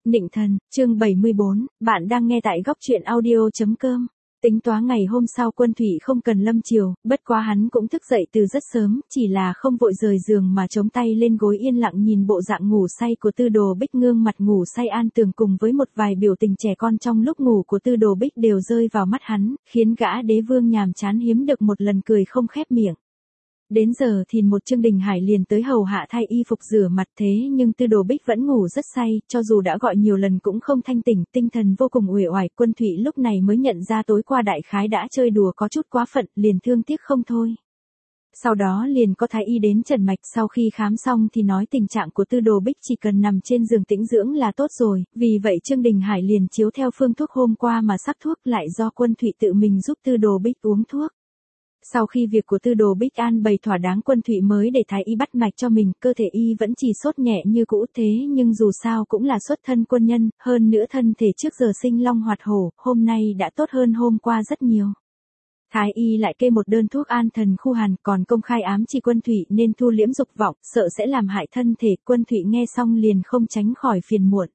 Nịnh thần, chương 74, bạn đang nghe tại góc truyện audio.com. Tính toán ngày hôm sau Quân Thụy không cần lâm chiều, bất quá hắn cũng thức dậy từ rất sớm, chỉ là không vội rời giường mà chống tay lên gối yên lặng nhìn bộ dạng ngủ say của Tư Đồ Bích, gương mặt ngủ say an tường cùng với một vài biểu tình trẻ con trong lúc ngủ của Tư Đồ Bích đều rơi vào mắt hắn, khiến gã đế vương nhàm chán hiếm được một lần cười không khép miệng. Đến giờ thì một Trương Đình Hải liền tới hầu hạ thay y phục rửa mặt, thế nhưng Tư Đồ Bích vẫn ngủ rất say, cho dù đã gọi nhiều lần cũng không thanh tỉnh, tinh thần vô cùng uể oải. Quân Thụy lúc này mới nhận ra tối qua đại khái đã chơi đùa có chút quá phận, liền thương tiếc không thôi. Sau đó liền có thái y đến trần mạch, sau khi khám xong thì nói tình trạng của Tư Đồ Bích chỉ cần nằm trên giường tĩnh dưỡng là tốt rồi, vì vậy Trương Đình Hải liền chiếu theo phương thuốc hôm qua mà sắc thuốc lại do Quân Thụy tự mình giúp Tư Đồ Bích uống thuốc. Sau khi việc của Tư Đồ Bích an bày thỏa đáng, Quân Thụy mới để thái y bắt mạch cho mình, cơ thể y vẫn chỉ sốt nhẹ như cũ, thế nhưng dù sao cũng là xuất thân quân nhân, hơn nữa thân thể trước giờ sinh long hoạt hổ, hôm nay đã tốt hơn hôm qua rất nhiều. Thái y lại kê một đơn thuốc an thần khu hàn, còn công khai ám chỉ Quân Thụy nên thu liễm dục vọng, sợ sẽ làm hại thân thể. Quân Thụy nghe xong liền không tránh khỏi phiền muộn.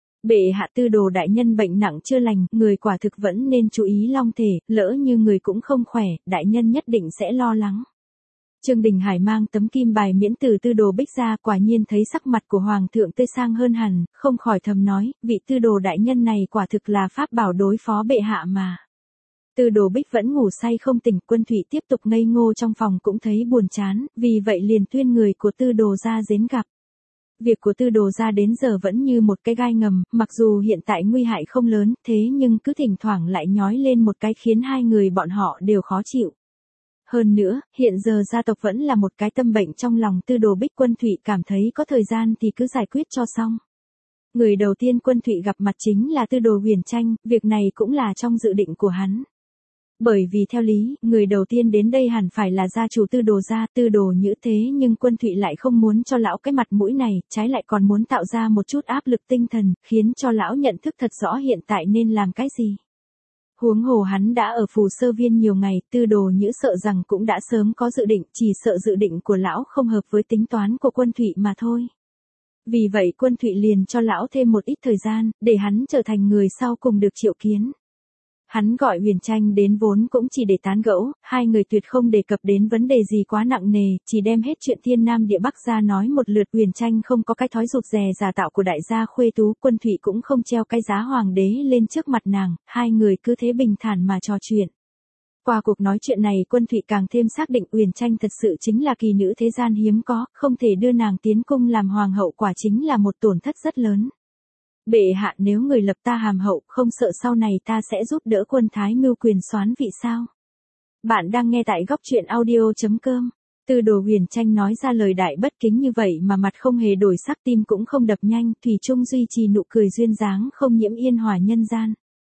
Bệ hạ, Tư Đồ đại nhân bệnh nặng chưa lành, người quả thực vẫn nên chú ý long thể, lỡ như người cũng không khỏe, đại nhân nhất định sẽ lo lắng. Trương Đình Hải mang tấm kim bài miễn từ Tư Đồ Bích ra, quả nhiên thấy sắc mặt của hoàng thượng tươi sang hơn hẳn, không khỏi thầm nói, vị Tư Đồ đại nhân này quả thực là pháp bảo đối phó bệ hạ mà. Tư Đồ Bích vẫn ngủ say không tỉnh, Quân Thụy tiếp tục ngây ngô trong phòng cũng thấy buồn chán, vì vậy liền tuyên người của Tư Đồ ra đến gặp. Việc của Tư Đồ ra đến giờ vẫn như một cái gai ngầm, mặc dù hiện tại nguy hại không lớn, thế nhưng cứ thỉnh thoảng lại nhói lên một cái khiến hai người bọn họ đều khó chịu. Hơn nữa, hiện giờ gia tộc vẫn là một cái tâm bệnh trong lòng Tư Đồ Bích. Quân Thụy cảm thấy có thời gian thì cứ giải quyết cho xong. Người đầu tiên Quân Thụy gặp mặt chính là Tư Đồ Huyền Tranh, việc này cũng là trong dự định của hắn. Bởi vì theo lý, người đầu tiên đến đây hẳn phải là gia chủ Tư Đồ gia, Tư Đồ Nhữ, thế nhưng Quân Thụy lại không muốn cho lão cái mặt mũi này, trái lại còn muốn tạo ra một chút áp lực tinh thần, khiến cho lão nhận thức thật rõ hiện tại nên làm cái gì. Huống hồ hắn đã ở Phù Sơ Viên nhiều ngày, Tư Đồ Nhữ sợ rằng cũng đã sớm có dự định, chỉ sợ dự định của lão không hợp với tính toán của Quân Thụy mà thôi. Vì vậy Quân Thụy liền cho lão thêm một ít thời gian, để hắn trở thành người sau cùng được triệu kiến. Hắn gọi Huyền Tranh đến vốn cũng chỉ để tán gẫu, hai người tuyệt không đề cập đến vấn đề gì quá nặng nề, chỉ đem hết chuyện thiên nam địa bắc ra nói một lượt. Huyền Tranh không có cái thói rụt rè giả tạo của đại gia khuê tú, Quân Thụy cũng không treo cái giá hoàng đế lên trước mặt nàng, hai người cứ thế bình thản mà trò chuyện. Qua cuộc nói chuyện này Quân Thụy càng thêm xác định Huyền Tranh thật sự chính là kỳ nữ thế gian hiếm có, không thể đưa nàng tiến cung làm hoàng hậu quả chính là một tổn thất rất lớn. Bệ hạ, nếu người lập ta hàm hậu, không sợ sau này ta sẽ giúp đỡ quân thái mưu quyền soán vị sao? Bạn đang nghe tại góc truyện audio.com. Tư Đồ Huyền Tranh nói ra lời đại bất kính như vậy mà mặt không hề đổi sắc, tim cũng không đập nhanh, thủy chung duy trì nụ cười duyên dáng không nhiễm yên hòa nhân gian.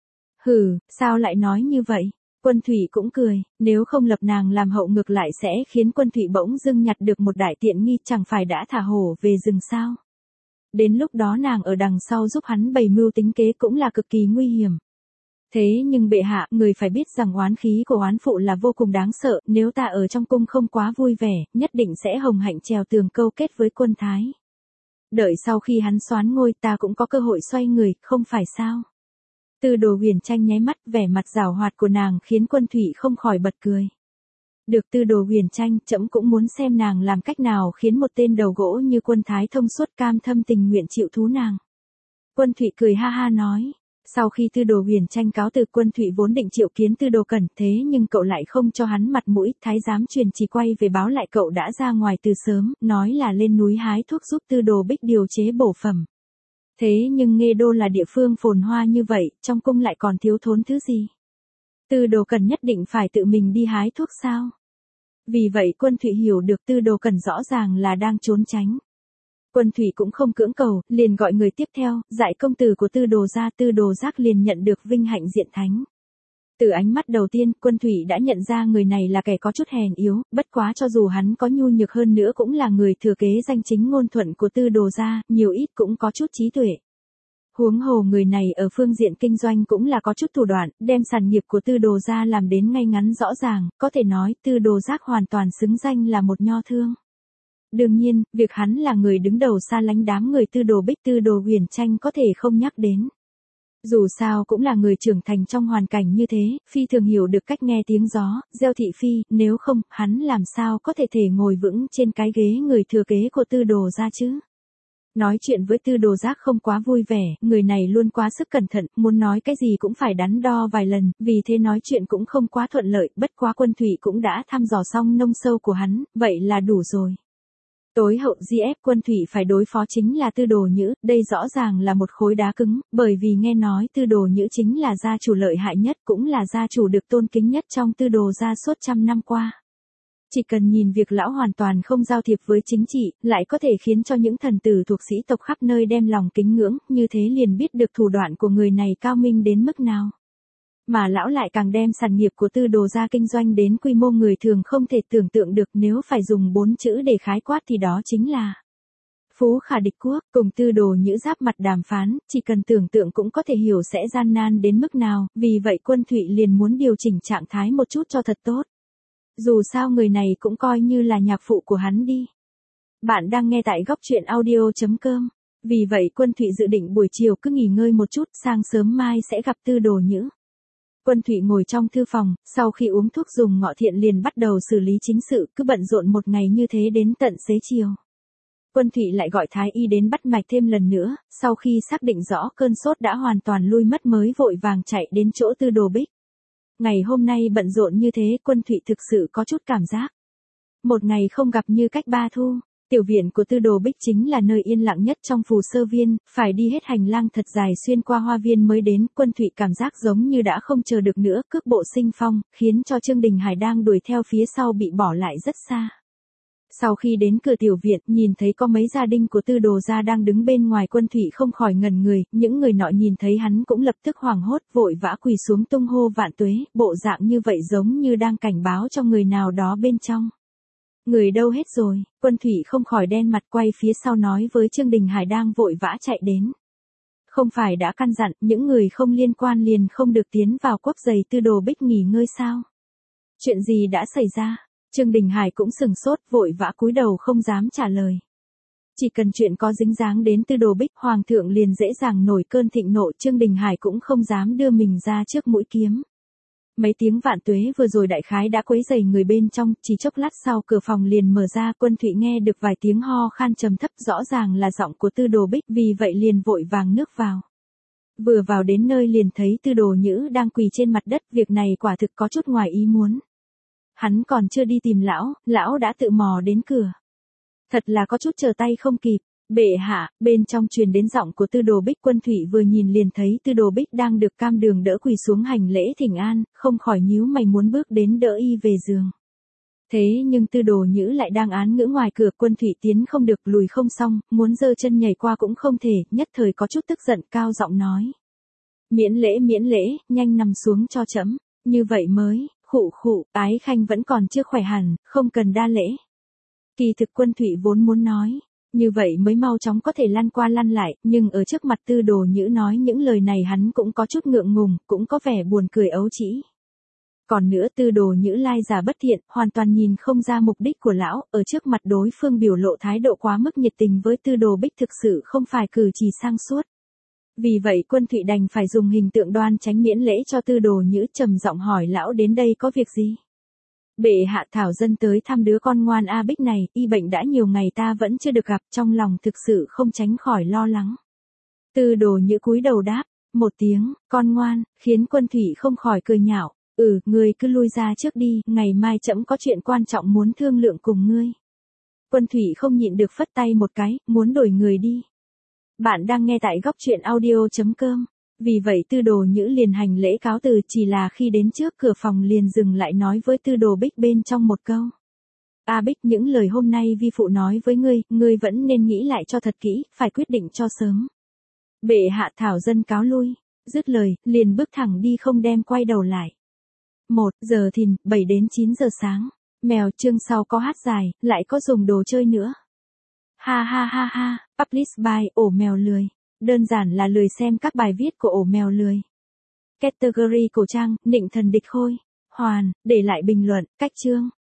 Hừ, sao lại nói như vậy? Quân Thụy cũng cười, nếu không lập nàng làm hậu ngược lại sẽ khiến Quân Thụy bỗng dưng nhặt được một đại tiện nghi, chẳng phải đã thả hổ về rừng sao? Đến lúc đó nàng ở đằng sau giúp hắn bày mưu tính kế cũng là cực kỳ nguy hiểm. Thế nhưng bệ hạ, người phải biết rằng oán khí của oán phụ là vô cùng đáng sợ, nếu ta ở trong cung không quá vui vẻ, nhất định sẽ hồng hạnh trèo tường câu kết với quân thái. Đợi sau khi hắn soán ngôi ta cũng có cơ hội xoay người, không phải sao? Tư Đồ Huyền Tranh nháy mắt, vẻ mặt giảo hoạt của nàng khiến Quân Thụy không khỏi bật cười. Được Tư Đồ Huyền Tranh, trẫm cũng muốn xem nàng làm cách nào khiến một tên đầu gỗ như Quân thái thông suốt cam thâm tình nguyện chịu thú nàng. Quân Thụy cười ha ha nói. Sau khi Tư Đồ Huyền Tranh cáo từ, Quân Thụy vốn định triệu kiến Tư Đồ Cẩn, thế nhưng cậu lại không cho hắn mặt mũi, thái giám truyền chỉ quay về báo lại cậu đã ra ngoài từ sớm, nói là lên núi hái thuốc giúp Tư Đồ Bích điều chế bổ phẩm. Thế nhưng Nghê Đô là địa phương phồn hoa như vậy, trong cung lại còn thiếu thốn thứ gì? Tư Đồ Cẩn nhất định phải tự mình đi hái thuốc sao? Vì vậy Quân Thụy hiểu được Tư Đồ Cẩn rõ ràng là đang trốn tránh. Quân Thụy cũng không cưỡng cầu, liền gọi người tiếp theo, dạy công tử của Tư Đồ gia. Tư Đồ Giác liền nhận được vinh hạnh diện thánh. Từ ánh mắt đầu tiên, Quân Thụy đã nhận ra người này là kẻ có chút hèn yếu, bất quá cho dù hắn có nhu nhược hơn nữa cũng là người thừa kế danh chính ngôn thuận của Tư Đồ gia, nhiều ít cũng có chút trí tuệ. Huống hồ người này ở phương diện kinh doanh cũng là có chút thủ đoạn, đem sản nghiệp của Tư Đồ gia làm đến ngay ngắn rõ ràng, có thể nói Tư Đồ Giác hoàn toàn xứng danh là một nho thương. đương nhiên, việc hắn là người đứng đầu xa lánh đám người Tư Đồ Bích Tư Đồ Huyền Tranh có thể không nhắc đến. Dù sao cũng là người trưởng thành trong hoàn cảnh như thế, phi thường hiểu được cách nghe tiếng gió, gieo thị phi, nếu không, hắn làm sao có thể ngồi vững trên cái ghế người thừa kế của Tư Đồ gia chứ. Nói chuyện với Tư Đồ Giác không quá vui vẻ, người này luôn quá sức cẩn thận, muốn nói cái gì cũng phải đắn đo vài lần, vì thế nói chuyện cũng không quá thuận lợi, bất quá Quân Thụy cũng đã thăm dò xong nông sâu của hắn, vậy là đủ rồi. Tối hậu GF Quân Thụy phải đối phó chính là Tư Đồ Nhữ, đây rõ ràng là một khối đá cứng, bởi vì nghe nói Tư Đồ Nhữ chính là gia chủ lợi hại nhất, cũng là gia chủ được tôn kính nhất trong Tư Đồ gia suốt trăm năm qua. Chỉ cần nhìn việc lão hoàn toàn không giao thiệp với chính trị, lại có thể khiến cho những thần tử thuộc sĩ tộc khắp nơi đem lòng kính ngưỡng, như thế liền biết được thủ đoạn của người này cao minh đến mức nào. Mà lão lại càng đem sản nghiệp của Tư Đồ gia kinh doanh đến quy mô người thường không thể tưởng tượng được, nếu phải dùng 4 chữ để khái quát thì đó chính là phú khả địch quốc. Cùng Tư Đồ Nhữ giáp mặt đàm phán, chỉ cần tưởng tượng cũng có thể hiểu sẽ gian nan đến mức nào, vì vậy Quân Thụy liền muốn điều chỉnh trạng thái một chút cho thật tốt. Dù sao người này cũng coi như là nhạc phụ của hắn đi. Bạn đang nghe tại góc truyện audio.com. Vì vậy Quân Thụy dự định buổi chiều cứ nghỉ ngơi một chút, sáng sớm mai sẽ gặp Tư Đồ Nhữ. Quân Thụy ngồi trong thư phòng, sau khi uống thuốc dùng ngọ thiện liền bắt đầu xử lý chính sự, cứ bận rộn một ngày như thế đến tận xế chiều. Quân Thụy lại gọi Thái y đến bắt mạch thêm lần nữa, sau khi xác định rõ cơn sốt đã hoàn toàn lui mất mới vội vàng chạy đến chỗ Tư Đồ Bích. Ngày hôm nay bận rộn như thế, Quân Thụy thực sự có chút cảm giác. Một ngày không gặp như cách ba thu. Tiểu viện của Tư Đồ Bích chính là nơi yên lặng nhất trong Phù Sơ Viên, phải đi hết hành lang thật dài xuyên qua hoa viên mới đến. Quân Thụy cảm giác giống như đã không chờ được nữa, cước bộ sinh phong, khiến cho Trương Đình Hải đang đuổi theo phía sau bị bỏ lại rất xa. Sau khi đến cửa tiểu viện, nhìn thấy có mấy gia đình của Tư Đồ gia đang đứng bên ngoài, Quân Thụy không khỏi ngẩn người, những người nọ nhìn thấy hắn cũng lập tức hoảng hốt, vội vã quỳ xuống tung hô vạn tuế, bộ dạng như vậy giống như đang cảnh báo cho người nào đó bên trong. Người đâu hết rồi? Quân Thụy không khỏi đen mặt quay phía sau nói với Trương Đình Hải đang vội vã chạy đến. Không phải đã căn dặn, những người không liên quan liền không được tiến vào quắp giày Tư Đồ Bích nghỉ ngơi sao? Chuyện gì đã xảy ra? Trương Đình Hải cũng sừng sốt, vội vã cúi đầu không dám trả lời. Chỉ cần chuyện có dính dáng đến Tư Đồ Bích, Hoàng thượng liền dễ dàng nổi cơn thịnh nộ, Trương Đình Hải cũng không dám đưa mình ra trước mũi kiếm. Mấy tiếng vạn tuế vừa rồi đại khái đã quấy rầy người bên trong, chỉ chốc lát sau cửa phòng liền mở ra, Quân Thụy nghe được vài tiếng ho khan trầm thấp, rõ ràng là giọng của Tư Đồ Bích, vì vậy liền vội vàng nước vào. Vừa vào đến nơi liền thấy Tư Đồ Nhữ đang quỳ trên mặt đất, việc này quả thực có chút ngoài ý muốn. Hắn còn chưa đi tìm lão đã tự mò đến cửa. Thật là có chút chờ tay không kịp. Bệ hạ, bên trong truyền đến giọng của Tư Đồ Bích. Quân Thụy vừa nhìn liền thấy Tư Đồ Bích đang được Cam Đường đỡ quỳ xuống hành lễ thỉnh an, không khỏi nhíu mày muốn bước đến đỡ y về giường. Thế nhưng Tư Đồ Nhữ lại đang án ngữ ngoài cửa, Quân Thụy tiến không được lùi không xong, muốn giơ chân nhảy qua cũng không thể, nhất thời có chút tức giận cao giọng nói. Miễn lễ, nhanh nằm xuống cho trẫm, như vậy mới, khụ, Ái Khanh vẫn còn chưa khỏe hẳn, không cần đa lễ. Kỳ thực Quân Thụy vốn muốn nói. Như vậy mới mau chóng có thể lăn qua lăn lại, nhưng ở trước mặt Tư Đồ Nhữ nói những lời này hắn cũng có chút ngượng ngùng, cũng có vẻ buồn cười ấu trĩ. Còn nữa Tư Đồ Nhữ lai giả bất thiện, hoàn toàn nhìn không ra mục đích của lão, ở trước mặt đối phương biểu lộ thái độ quá mức nhiệt tình với Tư Đồ Bích thực sự không phải cử chỉ sang suốt. Vì vậy Quân Thụy đành phải dùng hình tượng đoan tránh miễn lễ cho Tư Đồ Nhữ, trầm giọng hỏi lão đến đây có việc gì? Bệ hạ thảo dân tới thăm đứa con ngoan A Bích này, y bệnh đã nhiều ngày ta vẫn chưa được gặp, trong lòng thực sự không tránh khỏi lo lắng. Tư Đồ Nhữ cúi đầu đáp, một tiếng, con ngoan, khiến Quân Thụy không khỏi cười nhạo, ngươi cứ lui ra trước đi, ngày mai trẫm có chuyện quan trọng muốn thương lượng cùng ngươi. Quân Thụy không nhịn được phất tay một cái, muốn đổi người đi. Bạn đang nghe tại góc truyện audio.com. Vì vậy Tư Đồ Nhữ liền hành lễ cáo từ, chỉ là khi đến trước cửa phòng liền dừng lại nói với Tư Đồ Bích bên trong một câu. A Bích, những lời hôm nay vi phụ nói với ngươi vẫn nên nghĩ lại cho thật kỹ, phải quyết định cho sớm. Bệ hạ thảo dân cáo lui. Dứt lời, liền bước thẳng đi không đem quay đầu lại. 1 giờ thìn, 7 đến 9 giờ sáng. Mèo chương sau có hát dài, lại có dùng đồ chơi nữa. Ha, publish by ổ mèo lười. Đơn giản là lười xem các bài viết của ổ mèo lười. Category cổ trang, nịnh thần địch khôi. Hoàn, để lại bình luận, cách chương.